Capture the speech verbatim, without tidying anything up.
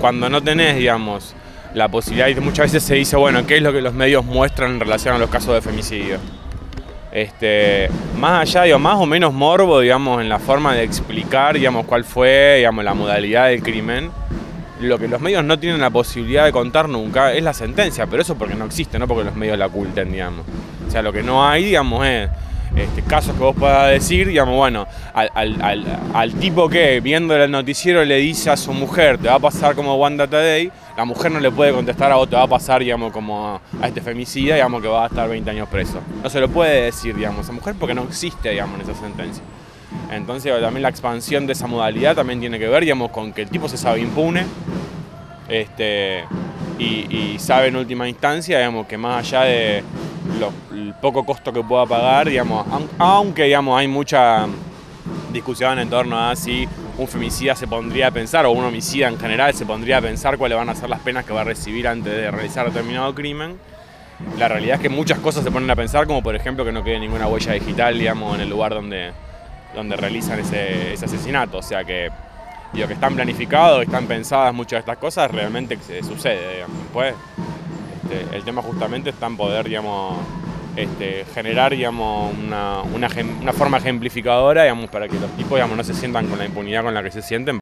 cuando no tenés, digamos, la posibilidad, y muchas veces se dice, bueno, ¿qué es lo que los medios muestran en relación a los casos de femicidio? Este, más allá, digo, más o menos morbo, digamos, en la forma de explicar, digamos, cuál fue, digamos, la modalidad del crimen, lo que los medios no tienen la posibilidad de contar nunca es la sentencia, pero eso porque no existe, no porque los medios la oculten, digamos. O sea, lo que no hay, digamos, es este, casos que vos puedas decir, digamos, bueno, al, al, al, al tipo que viendo el noticiero le dice a su mujer, te va a pasar como Wanda Tadei, la mujer no le puede contestar a vos, te va a pasar, digamos, como a este femicida, digamos, que va a estar veinte años preso. No se lo puede decir, digamos, a esa mujer porque no existe, digamos, en esa sentencia. Entonces también la expansión de esa modalidad también tiene que ver, digamos, con que el tipo se sabe impune este, y, y sabe en última instancia, digamos, que más allá de lo, el poco costo que pueda pagar, digamos, aunque, digamos, hay mucha discusión en torno a si un femicida se pondría a pensar, o un homicida en general se pondría a pensar cuáles van a ser las penas que va a recibir antes de realizar determinado crimen. La realidad es que muchas cosas se ponen a pensar, como por ejemplo que no quede ninguna huella digital, digamos, en el lugar donde, donde realizan ese, ese asesinato. O sea que, digo, que están planificados, que están pensadas muchas de estas cosas, realmente que sucede, digamos. Después, este, el tema justamente está en poder, digamos, este, generar, digamos, una, una, una forma ejemplificadora, digamos, para que los tipos, digamos, no se sientan con la impunidad con la que se sienten.